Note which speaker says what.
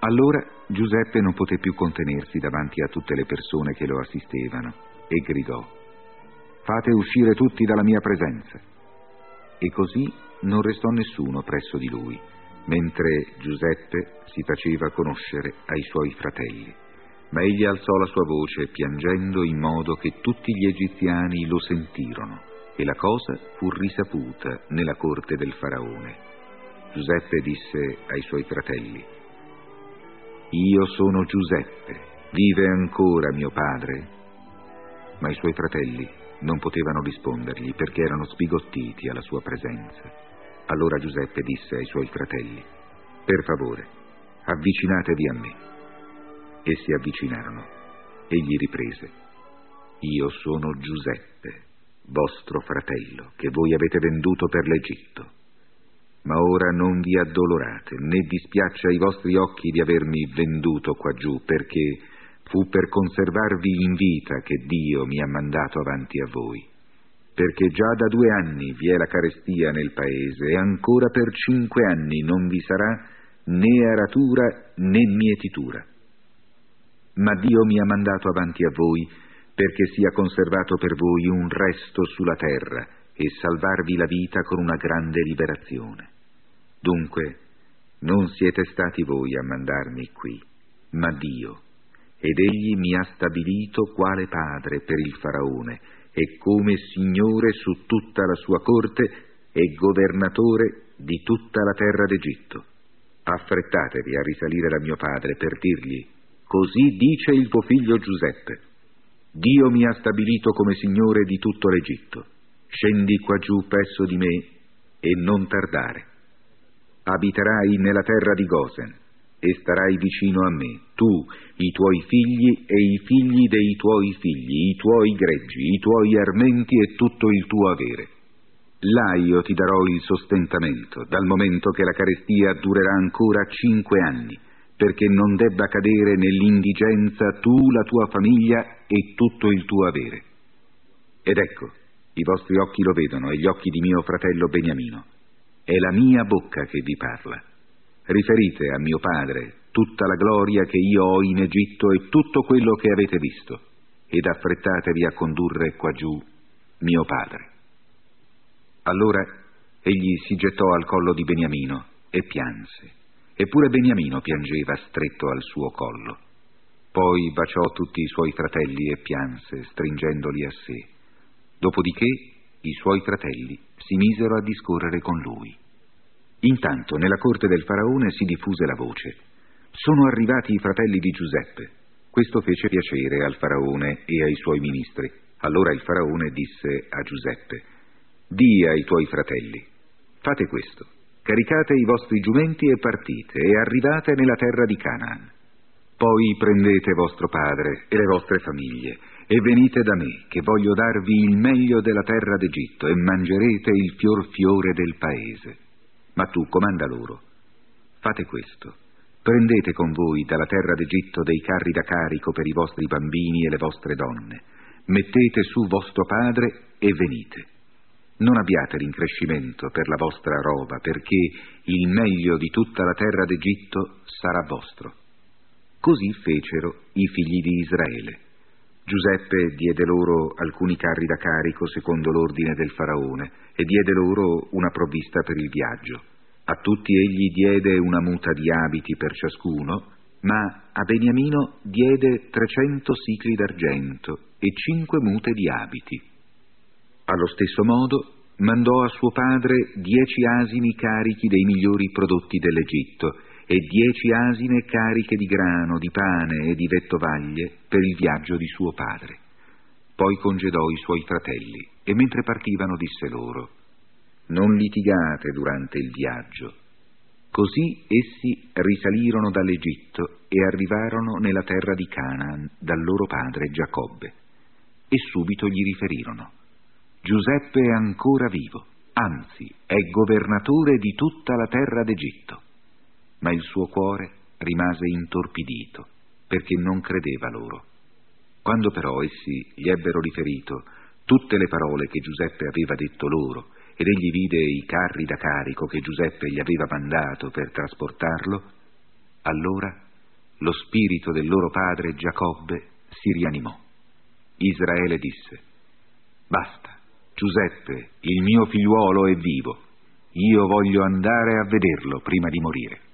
Speaker 1: Allora Giuseppe non poté più contenersi davanti a tutte le persone che lo assistevano e gridò: «Fate uscire tutti dalla mia presenza!» E così non restò nessuno presso di lui, mentre Giuseppe si faceva conoscere ai suoi fratelli. Ma egli alzò la sua voce piangendo in modo che tutti gli egiziani lo sentirono, e la cosa fu risaputa nella corte del faraone. Giuseppe disse ai suoi fratelli: «Io sono Giuseppe, vive ancora mio padre?» Ma i suoi fratelli non potevano rispondergli perché erano sbigottiti alla sua presenza. Allora Giuseppe disse ai suoi fratelli: «Per favore, avvicinatevi a me». E si avvicinarono. Egli riprese: «Io sono Giuseppe, vostro fratello, che voi avete venduto per l'Egitto. Ma ora non vi addolorate, né dispiaccia ai vostri occhi di avermi venduto qua giù, perché fu per conservarvi in vita che Dio mi ha mandato avanti a voi. Perché già da 2 anni vi è la carestia nel paese, e ancora per 5 anni non vi sarà né aratura né mietitura. Ma Dio mi ha mandato avanti a voi perché sia conservato per voi un resto sulla terra e salvarvi la vita con una grande liberazione. Dunque, non siete stati voi a mandarmi qui, ma Dio, ed Egli mi ha stabilito quale padre per il faraone e come signore su tutta la sua corte e governatore di tutta la terra d'Egitto. Affrettatevi a risalire da mio padre per dirgli: così dice il tuo figlio Giuseppe, Dio mi ha stabilito come signore di tutto l'Egitto. Scendi qua giù presso di me e non tardare. Abiterai nella terra di Gosen e starai vicino a me, tu, i tuoi figli e i figli dei tuoi figli, i tuoi greggi, i tuoi armenti e tutto il tuo avere. Là io ti darò il sostentamento, dal momento che la carestia durerà ancora 5 anni, perché non debba cadere nell'indigenza tu, la tua famiglia e tutto il tuo avere. Ed ecco, i vostri occhi lo vedono e gli occhi di mio fratello Beniamino. È la mia bocca che vi parla. Riferite a mio padre tutta la gloria che io ho in Egitto e tutto quello che avete visto, ed affrettatevi a condurre qua giù mio padre». Allora egli si gettò al collo di Beniamino e pianse. Eppure Beniamino piangeva stretto al suo collo. Poi baciò tutti i suoi fratelli e pianse, stringendoli a sé. Dopodiché i suoi fratelli si misero a discorrere con lui. Intanto nella corte del faraone si diffuse la voce: «Sono arrivati i fratelli di Giuseppe». Questo fece piacere al faraone e ai suoi ministri. Allora il faraone disse a Giuseppe: «Di ai tuoi fratelli: fate questo, caricate i vostri giumenti e partite e arrivate nella terra di Canaan. Poi prendete vostro padre e le vostre famiglie e venite da me, che voglio darvi il meglio della terra d'Egitto, e mangerete il fiore del paese. Ma tu comanda loro: fate questo, prendete con voi dalla terra d'Egitto dei carri da carico per i vostri bambini e le vostre donne, mettete su vostro padre e venite. Non abbiate rincrescimento per la vostra roba, perché il meglio di tutta la terra d'Egitto sarà vostro». Così fecero i figli di Israele. Giuseppe diede loro alcuni carri da carico secondo l'ordine del faraone e diede loro una provvista per il viaggio. A tutti egli diede una muta di abiti per ciascuno, ma a Beniamino diede 300 sicli d'argento e 5 mute di abiti. Allo stesso modo mandò a suo padre 10 asini carichi dei migliori prodotti dell'Egitto e 10 asine cariche di grano, di pane e di vettovaglie per il viaggio di suo padre. Poi congedò i suoi fratelli e mentre partivano disse loro: «Non litigate durante il viaggio». Così essi risalirono dall'Egitto e arrivarono nella terra di Canaan dal loro padre Giacobbe. E subito gli riferirono: «Giuseppe è ancora vivo, anzi è governatore di tutta la terra d'Egitto». Ma il suo cuore rimase intorpidito, perché non credeva loro. Quando però essi gli ebbero riferito tutte le parole che Giuseppe aveva detto loro, ed egli vide i carri da carico che Giuseppe gli aveva mandato per trasportarlo, allora lo spirito del loro padre Giacobbe si rianimò. Israele disse: «Basta, Giuseppe, il mio figliuolo è vivo. Io voglio andare a vederlo prima di morire».